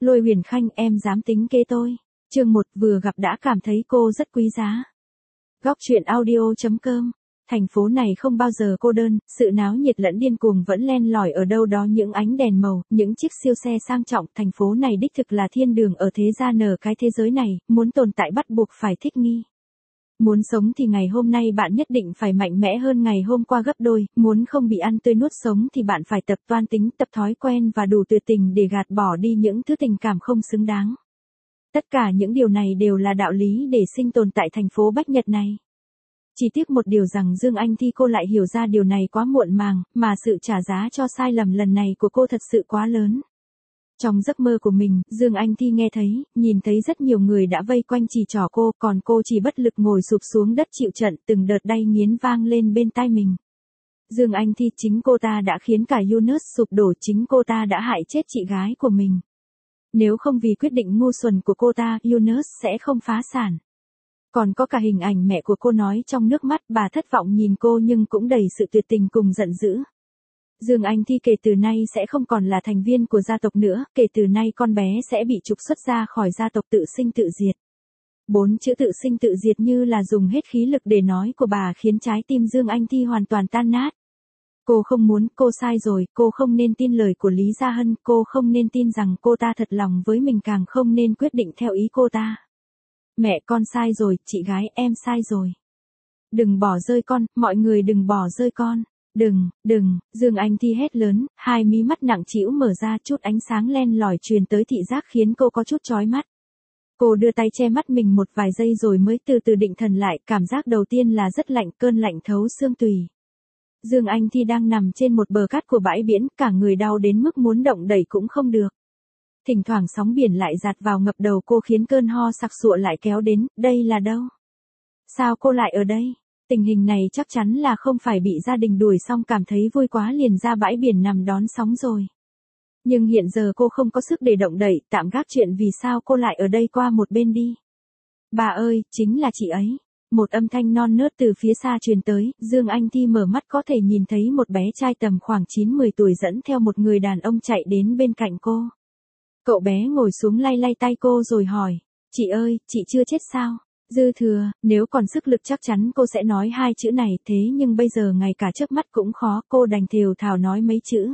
Lôi Huyền Khanh, em dám tính kế tôi. Chương 1, vừa gặp đã cảm thấy cô rất quý giá. Góc truyện audio.com. Thành phố này không bao giờ cô đơn, sự náo nhiệt lẫn điên cuồng vẫn len lỏi ở đâu đó những ánh đèn màu, những chiếc siêu xe sang trọng. Thành phố này đích thực là thiên đường ở thế gian, ở cái thế giới này, muốn tồn tại bắt buộc phải thích nghi. Muốn sống thì ngày hôm nay bạn nhất định phải mạnh mẽ hơn ngày hôm qua gấp đôi, muốn không bị ăn tươi nuốt sống thì bạn phải tập toan tính, tập thói quen và đủ tuyệt tình để gạt bỏ đi những thứ tình cảm không xứng đáng. Tất cả những điều này đều là đạo lý để sinh tồn tại thành phố Bách Nhật này. Chỉ tiếc một điều rằng Dương Anh Thi cô lại hiểu ra điều này quá muộn màng, mà sự trả giá cho sai lầm lần này của cô thật sự quá lớn. Trong giấc mơ của mình, Dương Anh Thi nghe thấy, nhìn thấy rất nhiều người đã vây quanh chỉ trỏ cô, còn cô chỉ bất lực ngồi sụp xuống đất chịu trận, từng đợt đay nghiến vang lên bên tai mình. Dương Anh Thi, chính cô ta đã khiến cả Yunus sụp đổ, chính cô ta đã hại chết chị gái của mình. Nếu không vì quyết định ngu xuẩn của cô ta, Yunus sẽ không phá sản. Còn có cả hình ảnh mẹ của cô nói trong nước mắt, bà thất vọng nhìn cô nhưng cũng đầy sự tuyệt tình cùng giận dữ. Dương Anh Thi kể từ nay sẽ không còn là thành viên của gia tộc nữa, kể từ nay con bé sẽ bị trục xuất ra khỏi gia tộc, tự sinh tự diệt. 4 chữ tự sinh tự diệt như là dùng hết khí lực để nói của bà khiến trái tim Dương Anh Thi hoàn toàn tan nát. Cô không muốn, cô sai rồi, cô không nên tin lời của Lý Gia Hân, cô không nên tin rằng cô ta thật lòng với mình, càng không nên quyết định theo ý cô ta. Mẹ, con sai rồi, chị gái, em sai rồi. Đừng bỏ rơi con, mọi người đừng bỏ rơi con. Đừng, Dương Anh Thi hét lớn, hai mí mắt nặng trĩu mở ra, chút ánh sáng len lỏi truyền tới thị giác khiến cô có chút chói mắt. Cô đưa tay che mắt mình một vài giây rồi mới từ từ định thần lại, cảm giác đầu tiên là rất lạnh, cơn lạnh thấu xương tủy. Dương Anh Thi đang nằm trên một bờ cát của bãi biển, cả người đau đến mức muốn động đẩy cũng không được. Thỉnh thoảng sóng biển lại dạt vào ngập đầu cô khiến cơn ho sặc sụa lại kéo đến, đây là đâu? Sao cô lại ở đây? Tình hình này chắc chắn là không phải bị gia đình đuổi xong cảm thấy vui quá liền ra bãi biển nằm đón sóng rồi. Nhưng hiện giờ cô không có sức để động đậy, tạm gác chuyện vì sao cô lại ở đây qua một bên đi. Bà ơi, chính là chị ấy. Một âm thanh non nớt từ phía xa truyền tới, Dương Anh Thi mở mắt có thể nhìn thấy một bé trai tầm khoảng 9-10 tuổi dẫn theo một người đàn ông chạy đến bên cạnh cô. Cậu bé ngồi xuống lay lay tay cô rồi hỏi, chị ơi, chị chưa chết sao? Dư Thừa, nếu còn sức lực chắc chắn cô sẽ nói hai chữ này, thế nhưng bây giờ ngay cả chớp mắt cũng khó, cô đành thều thào nói mấy chữ.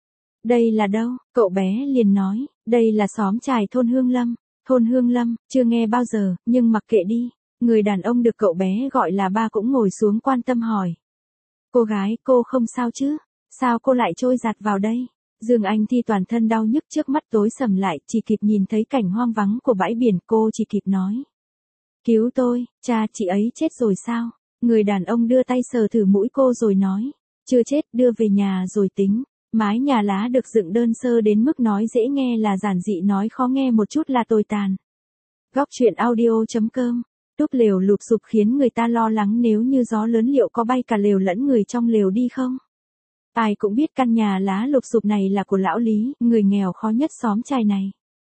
Đây là đâu? Cậu bé liền nói, đây là xóm chài thôn Hương Lâm. Thôn Hương Lâm, chưa nghe bao giờ, nhưng mặc kệ đi. Người đàn ông được cậu bé gọi là ba cũng ngồi xuống quan tâm hỏi. Cô gái, cô không sao chứ? Sao cô lại trôi giạt vào đây? Dương Anh Thi toàn thân đau nhức, trước mắt tối sầm lại, chỉ kịp nhìn thấy cảnh hoang vắng của bãi biển, cô chỉ kịp nói. Cứu tôi, cha, chị ấy chết rồi sao? Người đàn ông đưa tay sờ thử mũi cô rồi nói. Chưa chết, đưa về nhà rồi tính. Mái nhà lá được dựng đơn sơ đến mức nói dễ nghe là giản dị, nói khó nghe một chút là tồi tàn. Góc truyện audio.com. Túp lều lụp xụp khiến người ta lo lắng nếu như gió lớn liệu có bay cả lều lẫn người trong lều đi không? Ai cũng biết căn nhà lá lụp xụp này là của lão Lý, người nghèo khó nhất xóm chài này.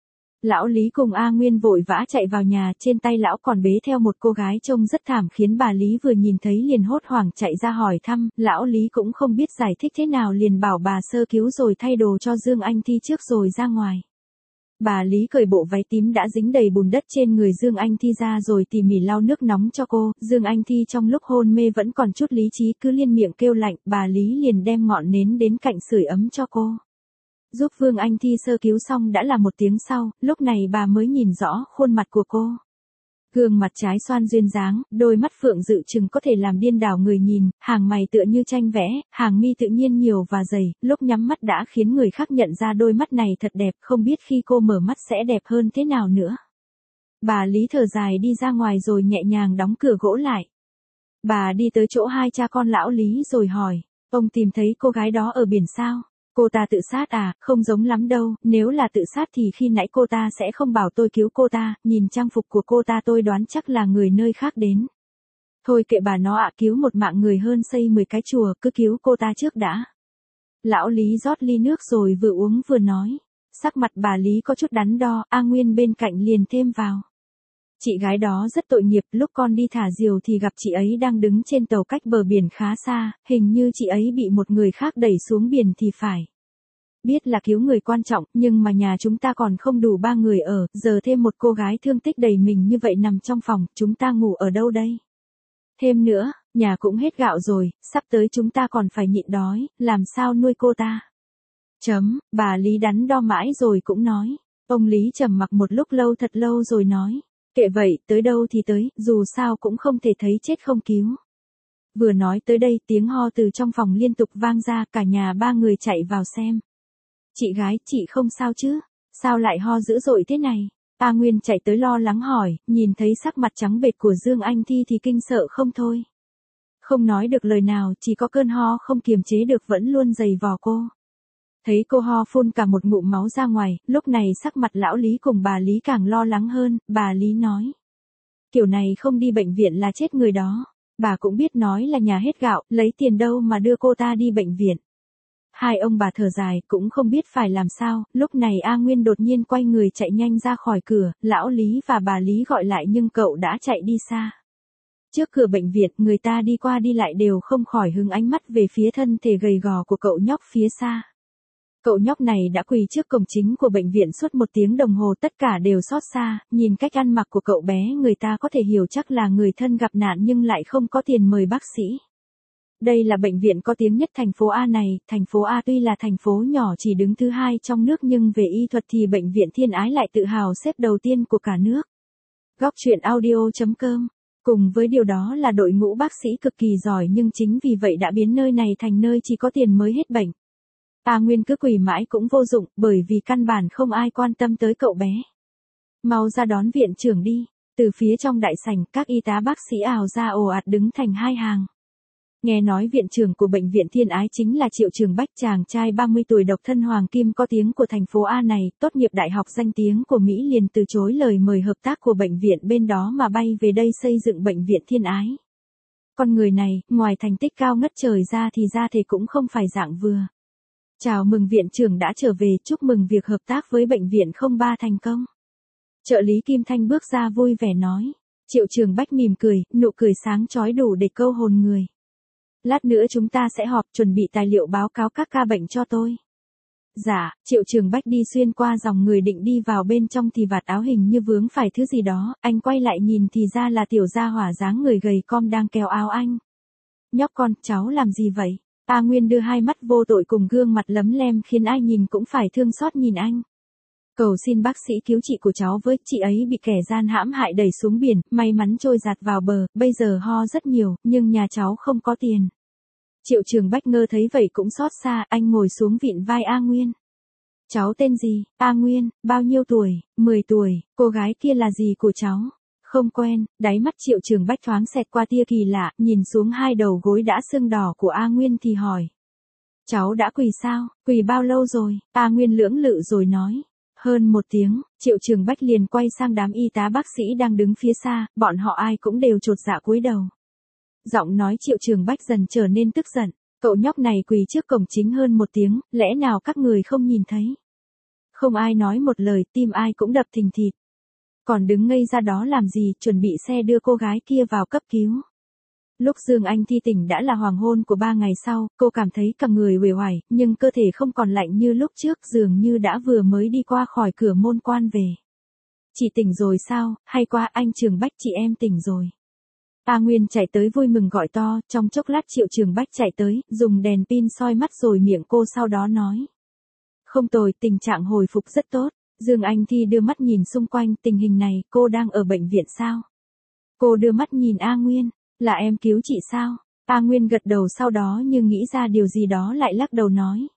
Lão Lý cùng A Nguyên vội vã chạy vào nhà, trên tay lão còn bế theo một cô gái trông rất thảm khiến bà Lý vừa nhìn thấy liền hốt hoảng chạy ra hỏi thăm, lão Lý cũng không biết giải thích thế nào liền bảo bà sơ cứu rồi thay đồ cho Dương Anh Thi trước rồi ra ngoài. Bà Lý cởi bộ váy tím đã dính đầy bùn đất trên người Dương Anh Thi ra rồi tỉ mỉ lau nước nóng cho cô. Dương Anh Thi trong lúc hôn mê vẫn còn chút lý trí, cứ liên miệng kêu lạnh, bà Lý liền đem ngọn nến đến cạnh sưởi ấm cho cô. Giúp Vương Anh Thi sơ cứu xong đã là một tiếng sau, lúc này bà mới nhìn rõ khuôn mặt của cô. Gương mặt trái xoan duyên dáng, đôi mắt phượng dự chừng có thể làm điên đảo người nhìn, hàng mày tựa như tranh vẽ, hàng mi tự nhiên nhiều và dày, lúc nhắm mắt đã khiến người khác nhận ra đôi mắt này thật đẹp, không biết khi cô mở mắt sẽ đẹp hơn thế nào nữa. Bà Lý thở dài đi ra ngoài rồi nhẹ nhàng đóng cửa gỗ lại. Bà đi tới chỗ hai cha con lão Lý rồi hỏi, ông tìm thấy cô gái đó ở biển sao? Cô ta tự sát à? Không giống lắm đâu, nếu là tự sát thì khi nãy cô ta sẽ không bảo tôi cứu cô ta, nhìn trang phục của cô ta tôi đoán chắc là người nơi khác đến. Thôi kệ bà nó ạ, cứu một mạng người hơn xây 10 cái chùa, cứ cứu cô ta trước đã. Lão Lý rót ly nước rồi vừa uống vừa nói. Sắc mặt bà Lý có chút đắn đo, A Nguyên bên cạnh liền thêm vào. Chị gái đó rất tội nghiệp, lúc con đi thả diều thì gặp chị ấy đang đứng trên tàu cách bờ biển khá xa, hình như chị ấy bị một người khác đẩy xuống biển thì phải. biết là cứu người quan trọng, nhưng mà nhà chúng ta còn không đủ 3 người ở, giờ thêm một cô gái thương tích đầy mình như vậy nằm trong phòng, chúng ta ngủ ở đâu đây? Thêm nữa, nhà cũng hết gạo rồi, sắp tới chúng ta còn phải nhịn đói, làm sao nuôi cô ta? Bà Lý đắn đo mãi rồi cũng nói. Ông Lý trầm mặc một lúc lâu thật lâu rồi nói. Kệ vậy, tới đâu thì tới, dù sao cũng không thể thấy chết không cứu. Vừa nói tới đây tiếng ho từ trong phòng liên tục vang ra, cả nhà 3 người chạy vào xem. Chị gái, chị không sao chứ? Sao lại ho dữ dội thế này? A Nguyên chạy tới lo lắng hỏi, nhìn thấy sắc mặt trắng bệch của Dương Anh Thi thì kinh sợ không thôi. Không nói được lời nào, chỉ có cơn ho không kiềm chế được vẫn luôn giày vò cô. Thấy cô ho phun cả một ngụm máu ra ngoài, lúc này sắc mặt lão Lý cùng bà Lý càng lo lắng hơn, bà Lý nói. Kiểu này không đi bệnh viện là chết người đó. Bà cũng biết nói là nhà hết gạo, lấy tiền đâu mà đưa cô ta đi bệnh viện. Hai ông bà thở dài, cũng không biết phải làm sao, lúc này A Nguyên đột nhiên quay người chạy nhanh ra khỏi cửa, lão Lý và bà Lý gọi lại nhưng cậu đã chạy đi xa. Trước cửa bệnh viện, người ta đi qua đi lại đều không khỏi hướng ánh mắt về phía thân thể gầy gò của cậu nhóc phía xa. Cậu nhóc này đã quỳ trước cổng chính của bệnh viện suốt 1 tiếng đồng hồ, tất cả đều xót xa, nhìn cách ăn mặc của cậu bé người ta có thể hiểu chắc là người thân gặp nạn nhưng lại không có tiền mời bác sĩ. Đây là bệnh viện có tiếng nhất thành phố A này, thành phố A tuy là thành phố nhỏ chỉ đứng thứ 2 trong nước nhưng về y thuật thì bệnh viện Thiên Ái lại tự hào xếp đầu tiên của cả nước. Góc truyện audio.com. Cùng với điều đó là đội ngũ bác sĩ cực kỳ giỏi nhưng chính vì vậy đã biến nơi này thành nơi chỉ có tiền mới hết bệnh. A Nguyên cứ quỳ mãi cũng vô dụng, bởi vì căn bản không ai quan tâm tới cậu bé. Mau ra đón viện trưởng đi. Từ phía trong đại sảnh, các y tá bác sĩ ào ra ồ ạt đứng thành 2 hàng. Nghe nói viện trưởng của bệnh viện Thiên Ái chính là Triệu Trường Bách, chàng trai 30 tuổi độc thân hoàng kim có tiếng của thành phố A này, tốt nghiệp đại học danh tiếng của Mỹ liền từ chối lời mời hợp tác của bệnh viện bên đó mà bay về đây xây dựng bệnh viện Thiên Ái. Con người này, ngoài thành tích cao ngất trời ra thì ra thể cũng không phải dạng vừa. Chào mừng viện trưởng đã trở về, chúc mừng việc hợp tác với bệnh viện 03 thành công. Trợ lý Kim Thanh bước ra vui vẻ nói. Triệu Trường Bách mỉm cười, nụ cười sáng chói đủ để câu hồn người. Lát nữa chúng ta sẽ họp, chuẩn bị tài liệu báo cáo các ca bệnh cho tôi. Dạ, Triệu Trường Bách đi xuyên qua dòng người định đi vào bên trong thì vạt áo hình như vướng phải thứ gì đó, anh quay lại nhìn thì ra là tiểu gia hỏa dáng người gầy com đang kéo áo anh. Nhóc con, cháu làm gì vậy? A Nguyên đưa hai mắt vô tội cùng gương mặt lấm lem khiến ai nhìn cũng phải thương xót nhìn anh. Cầu xin bác sĩ cứu chị của cháu với, chị ấy bị kẻ gian hãm hại đẩy xuống biển, may mắn trôi giạt vào bờ, bây giờ ho rất nhiều, nhưng nhà cháu không có tiền. Triệu Trường Bách ngơ thấy vậy cũng xót xa, anh ngồi xuống vịn vai A Nguyên. Cháu tên gì? A Nguyên, bao nhiêu tuổi? 10 tuổi, cô gái kia là gì của cháu? Không quen, đáy mắt Triệu Trường Bách thoáng xẹt qua tia kỳ lạ, nhìn xuống hai đầu gối đã sưng đỏ của A Nguyên thì hỏi. Cháu đã quỳ sao? Quỳ bao lâu rồi? A Nguyên lưỡng lự rồi nói. Hơn 1 tiếng, Triệu Trường Bách liền quay sang đám y tá bác sĩ đang đứng phía xa, bọn họ ai cũng đều chột dạ cúi đầu. Giọng nói Triệu Trường Bách dần trở nên tức giận, cậu nhóc này quỳ trước cổng chính hơn 1 tiếng, lẽ nào các người không nhìn thấy? Không ai nói một lời, tim ai cũng đập thình thịch. Còn đứng ngây ra đó làm gì, chuẩn bị xe đưa cô gái kia vào cấp cứu. Lúc Dương Anh Thi tỉnh đã là hoàng hôn của 3 ngày sau, cô cảm thấy cả người uể oải, nhưng cơ thể không còn lạnh như lúc trước, dường như đã vừa mới đi qua khỏi cửa môn quan về. Chị tỉnh rồi sao, hay quá anh Trường Bách, chị em tỉnh rồi. A Nguyên chạy tới vui mừng gọi to, trong chốc lát Triệu Trường Bách chạy tới, dùng đèn pin soi mắt rồi miệng cô sau đó nói. Không tồi, tình trạng hồi phục rất tốt. Dương Anh Thi đưa mắt nhìn xung quanh, tình hình này, cô đang ở bệnh viện sao? Cô đưa mắt nhìn A Nguyên, là em cứu chị sao? A Nguyên gật đầu sau đó như nghĩ ra điều gì đó lại lắc đầu nói.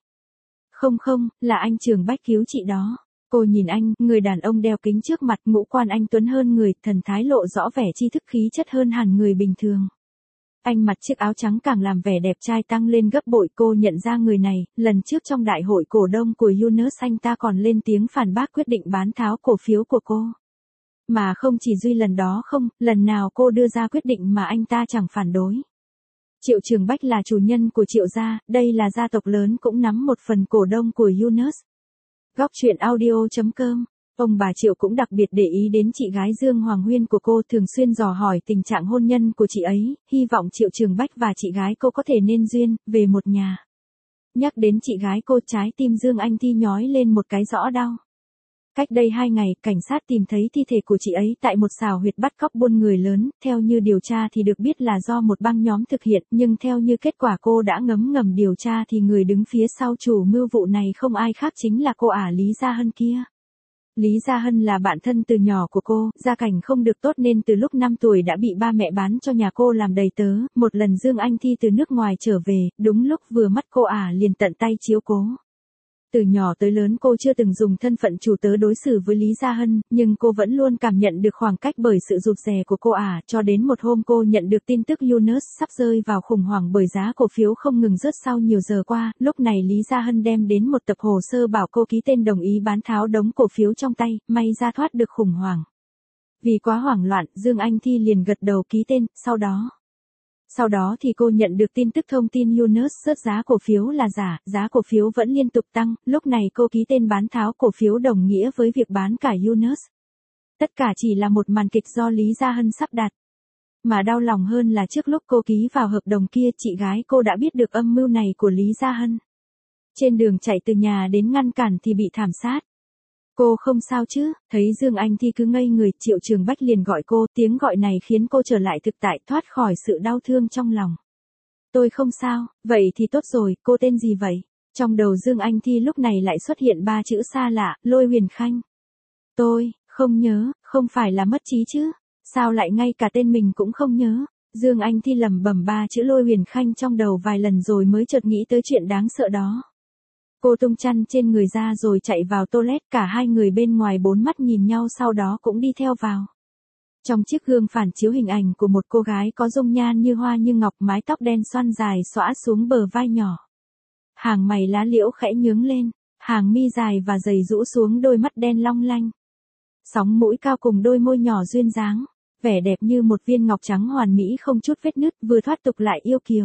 Không, là anh Trường Bách cứu chị đó. Cô nhìn anh, người đàn ông đeo kính trước mặt, ngũ quan anh tuấn hơn người, thần thái lộ rõ vẻ tri thức khí chất hơn hẳn người bình thường. Anh mặc chiếc áo trắng càng làm vẻ đẹp trai tăng lên gấp bội, cô nhận ra người này, lần trước trong đại hội cổ đông của Yunus anh ta còn lên tiếng phản bác quyết định bán tháo cổ phiếu của cô. Mà không chỉ duy lần đó không, lần nào cô đưa ra quyết định mà anh ta chẳng phản đối. Triệu Trường Bách là chủ nhân của Triệu gia, đây là gia tộc lớn cũng nắm một phần cổ đông của Yunus. Góc truyện audio.com. Ông bà Triệu cũng đặc biệt để ý đến chị gái Dương Hoàng Huyên của cô, thường xuyên dò hỏi tình trạng hôn nhân của chị ấy, hy vọng Triệu Trường Bách và chị gái cô có thể nên duyên, về một nhà. Nhắc đến chị gái cô, trái tim Dương Anh Thi nhói lên một cái rõ đau. Cách đây 2 ngày, cảnh sát tìm thấy thi thể của chị ấy tại một xào huyệt bắt cóc buôn người lớn, theo như điều tra thì được biết là do một băng nhóm thực hiện, nhưng theo như kết quả cô đã ngấm ngầm điều tra thì người đứng phía sau chủ mưu vụ này không ai khác chính là cô ả Lý Gia Hân kia. Lý Gia Hân là bạn thân từ nhỏ của cô, gia cảnh không được tốt nên từ lúc 5 tuổi đã bị ba mẹ bán cho nhà cô làm đầy tớ. Một lần Dương Anh Thi từ nước ngoài trở về, đúng lúc vừa mắt cô ả liền tận tay chiếu cố. Từ nhỏ tới lớn cô chưa từng dùng thân phận chủ tớ đối xử với Lý Gia Hân, nhưng cô vẫn luôn cảm nhận được khoảng cách bởi sự rụt rè của cô ả, cho đến một hôm cô nhận được tin tức Yunus sắp rơi vào khủng hoảng bởi giá cổ phiếu không ngừng rớt sau nhiều giờ qua, lúc này Lý Gia Hân đem đến một tập hồ sơ bảo cô ký tên đồng ý bán tháo đống cổ phiếu trong tay, may ra thoát được khủng hoảng. Vì quá hoảng loạn, Dương Anh Thi liền gật đầu ký tên, Sau đó thì cô nhận được tin tức thông tin Yunus rớt giá cổ phiếu là giả, giá cổ phiếu vẫn liên tục tăng, lúc này cô ký tên bán tháo cổ phiếu đồng nghĩa với việc bán cả Yunus. Tất cả chỉ là một màn kịch do Lý Gia Hân sắp đặt. Mà đau lòng hơn là trước lúc cô ký vào hợp đồng kia, chị gái cô đã biết được âm mưu này của Lý Gia Hân. Trên đường chạy từ nhà đến ngăn cản thì bị thảm sát. Cô không sao chứ, thấy Dương Anh Thi cứ ngây người, Triệu Trường Bách liền gọi cô, tiếng gọi này khiến cô trở lại thực tại, thoát khỏi sự đau thương trong lòng. Tôi không sao, vậy thì tốt rồi, cô tên gì vậy? Trong đầu Dương Anh Thi lúc này lại xuất hiện 3 chữ xa lạ, Lôi Huyền Khanh. Tôi, không nhớ, không phải là mất trí chứ? Sao lại ngay cả tên mình cũng không nhớ? Dương Anh Thi lẩm bẩm 3 chữ Lôi Huyền Khanh trong đầu vài lần rồi mới chợt nghĩ tới chuyện đáng sợ đó. Cô tung chăn trên người ra rồi chạy vào toilet, cả hai người bên ngoài bốn mắt nhìn nhau sau đó cũng đi theo vào. Trong chiếc gương phản chiếu hình ảnh của một cô gái có dung nhan như hoa như ngọc, mái tóc đen xoăn dài xõa xuống bờ vai nhỏ. Hàng mày lá liễu khẽ nhướng lên, hàng mi dài và dày rũ xuống đôi mắt đen long lanh. Sóng mũi cao cùng đôi môi nhỏ duyên dáng, vẻ đẹp như một viên ngọc trắng hoàn mỹ không chút vết nứt, vừa thoát tục lại yêu kiều.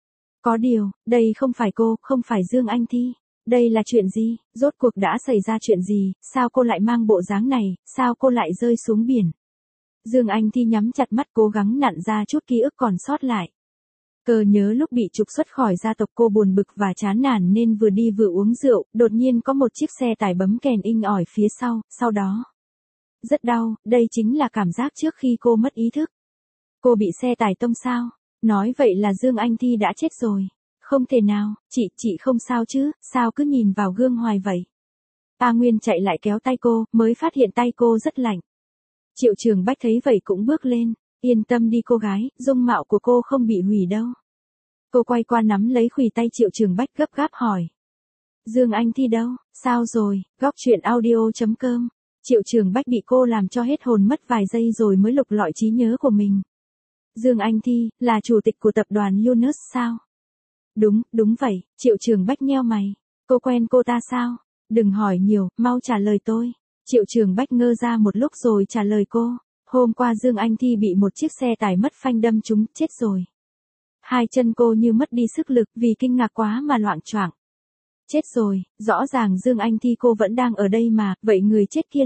Có điều, đây không phải cô, không phải Dương Anh Thi. Đây là chuyện gì? Rốt cuộc đã xảy ra chuyện gì? Sao cô lại mang bộ dáng này? Sao cô lại rơi xuống biển? Dương Anh Thi nhắm chặt mắt cố gắng nặn ra chút ký ức còn sót lại. Cờ nhớ lúc bị trục xuất khỏi gia tộc cô buồn bực và chán nản nên vừa đi vừa uống rượu, đột nhiên có một chiếc xe tải bấm kèn inh ỏi phía sau đó. Rất đau, đây chính là cảm giác trước khi cô mất ý thức. Cô bị xe tải tông sao? Nói vậy là Dương Anh Thi đã chết rồi. Không thể nào, chị không sao chứ, sao cứ nhìn vào gương hoài vậy? A Nguyên chạy lại kéo tay cô, mới phát hiện tay cô rất lạnh. Triệu Trường Bách thấy vậy cũng bước lên, yên tâm đi cô gái, dung mạo của cô không bị hủy đâu. Cô quay qua nắm lấy khuỷu tay Triệu Trường Bách gấp gáp hỏi. Dương Anh Thi đâu, sao rồi, góc chuyện audio.com. Triệu Trường Bách bị cô làm cho hết hồn mất vài giây rồi mới lục lọi trí nhớ của mình. Dương Anh Thi, là chủ tịch của tập đoàn Yunus sao? Đúng vậy, Triệu Trường Bách nheo mày. Cô quen cô ta sao? Đừng hỏi nhiều, mau trả lời tôi. Triệu Trường Bách ngơ ra một lúc rồi trả lời cô. Hôm qua Dương Anh Thi bị một chiếc xe tải mất phanh đâm trúng, chết rồi. Hai chân cô như mất đi sức lực vì kinh ngạc quá mà loạng choạng. Chết rồi, rõ ràng Dương Anh Thi cô vẫn đang ở đây mà, vậy người chết kia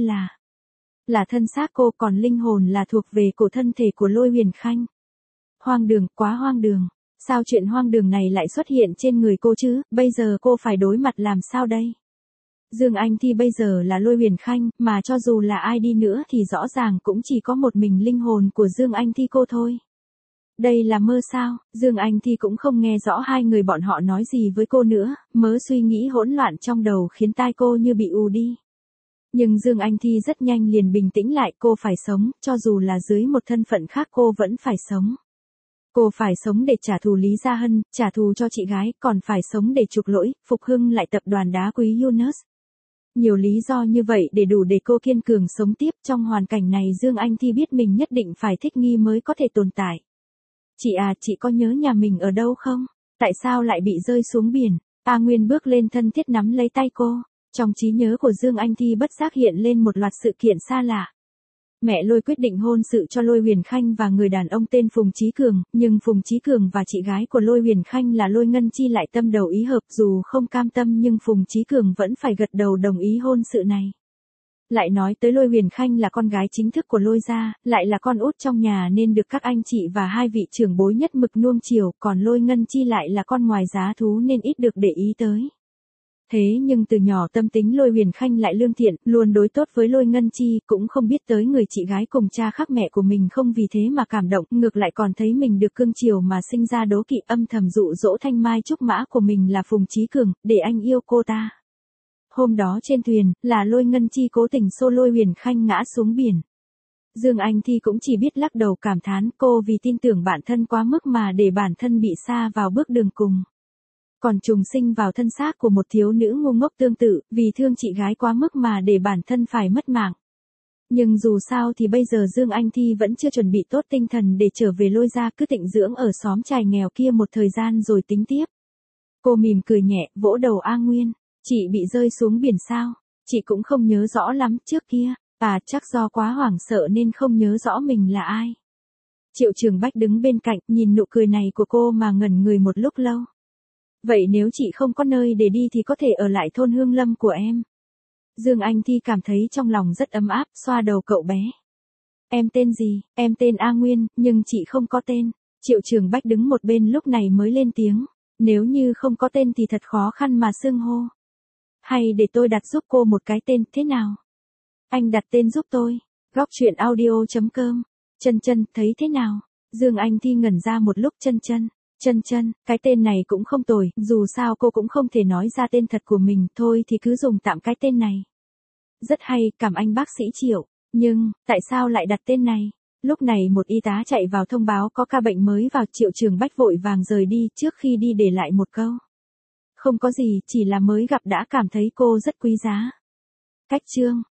là thân xác cô, còn linh hồn là thuộc về cổ thân thể của Lôi Huyền Khanh. Hoang đường, quá hoang đường. Sao chuyện hoang đường này lại xuất hiện trên người cô chứ, bây giờ cô phải đối mặt làm sao đây? Dương Anh Thi bây giờ là Lôi Huyền Khanh, mà cho dù là ai đi nữa thì rõ ràng cũng chỉ có một mình linh hồn của Dương Anh Thi cô thôi. Đây là mơ sao? Dương Anh Thi cũng không nghe rõ hai người bọn họ nói gì với cô nữa, mớ suy nghĩ hỗn loạn trong đầu khiến tai cô như bị ù đi. Nhưng Dương Anh Thi rất nhanh liền bình tĩnh lại, cô phải sống, cho dù là dưới một thân phận khác cô vẫn phải sống. Cô phải sống để trả thù Lý Gia Hân, trả thù cho chị gái, còn phải sống để chuộc lỗi, phục hưng lại tập đoàn đá quý Yunus. Nhiều lý do như vậy để đủ để cô kiên cường sống tiếp. Trong hoàn cảnh này Dương Anh Thi biết mình nhất định phải thích nghi mới có thể tồn tại. Chị à, chị có nhớ nhà mình ở đâu không? Tại sao lại bị rơi xuống biển? A Nguyên bước lên thân thiết nắm lấy tay cô. Trong trí nhớ của Dương Anh Thi bất giác hiện lên một loạt sự kiện xa lạ. Mẹ Lôi quyết định hôn sự cho Lôi Huyền Khanh và người đàn ông tên Phùng Chí Cường, nhưng Phùng Chí Cường và chị gái của Lôi Huyền Khanh là Lôi Ngân Chi lại tâm đầu ý hợp, dù không cam tâm nhưng Phùng Chí Cường vẫn phải gật đầu đồng ý hôn sự này. Lại nói tới Lôi Huyền Khanh là con gái chính thức của Lôi gia, lại là con út trong nhà nên được các anh chị và hai vị trưởng bối nhất mực nuông chiều, còn Lôi Ngân Chi lại là con ngoài giá thú nên ít được để ý tới. Thế nhưng từ nhỏ tâm tính Lôi Huyền Khanh lại lương thiện, luôn đối tốt với Lôi Ngân Chi, cũng không biết tới người chị gái cùng cha khác mẹ của mình không vì thế mà cảm động, ngược lại còn thấy mình được cưng chiều mà sinh ra đố kỵ, âm thầm dụ dỗ thanh mai trúc mã của mình là Phùng Chí Cường, để anh yêu cô ta. Hôm đó trên thuyền, là Lôi Ngân Chi cố tình xô Lôi Huyền Khanh ngã xuống biển. Dương Anh Thi cũng chỉ biết lắc đầu cảm thán, cô vì tin tưởng bản thân quá mức mà để bản thân bị sa vào bước đường cùng. Còn trùng sinh vào thân xác của một thiếu nữ ngu ngốc tương tự, vì thương chị gái quá mức mà để bản thân phải mất mạng. Nhưng dù sao thì bây giờ Dương Anh Thi vẫn chưa chuẩn bị tốt tinh thần để trở về Lôi gia, cứ tịnh dưỡng ở xóm trài nghèo kia một thời gian rồi tính tiếp. Cô mỉm cười nhẹ, vỗ đầu A Nguyên. Chị bị rơi xuống biển sao? Chị cũng không nhớ rõ lắm trước kia. À, chắc do quá hoảng sợ nên không nhớ rõ mình là ai. Triệu Trường Bách đứng bên cạnh, nhìn nụ cười này của cô mà ngẩn người một lúc lâu. Vậy nếu chị không có nơi để đi thì có thể ở lại thôn Hương Lâm của em. Dương Anh Thi cảm thấy trong lòng rất ấm áp, xoa đầu cậu bé. Em tên gì? Em tên A Nguyên, nhưng chị không có tên. Triệu Trường Bách đứng một bên lúc này mới lên tiếng. Nếu như không có tên thì thật khó khăn mà xưng hô. Hay để tôi đặt giúp cô một cái tên, thế nào? Anh đặt tên giúp tôi. Góc truyện audio.com. Chân Chân, thấy thế nào? Dương Anh Thi ngẩn ra một lúc. Chân Chân. Chân Chân, cái tên này cũng không tồi, dù sao cô cũng không thể nói ra tên thật của mình, thôi thì cứ dùng tạm cái tên này. Rất hay, cảm anh bác sĩ Triệu. Nhưng, tại sao lại đặt tên này? Lúc này một y tá chạy vào thông báo có ca bệnh mới vào. Triệu Trường Bách vội vàng rời đi, trước khi đi để lại một câu. Không có gì, chỉ là mới gặp đã cảm thấy cô rất quý giá. Cách chương.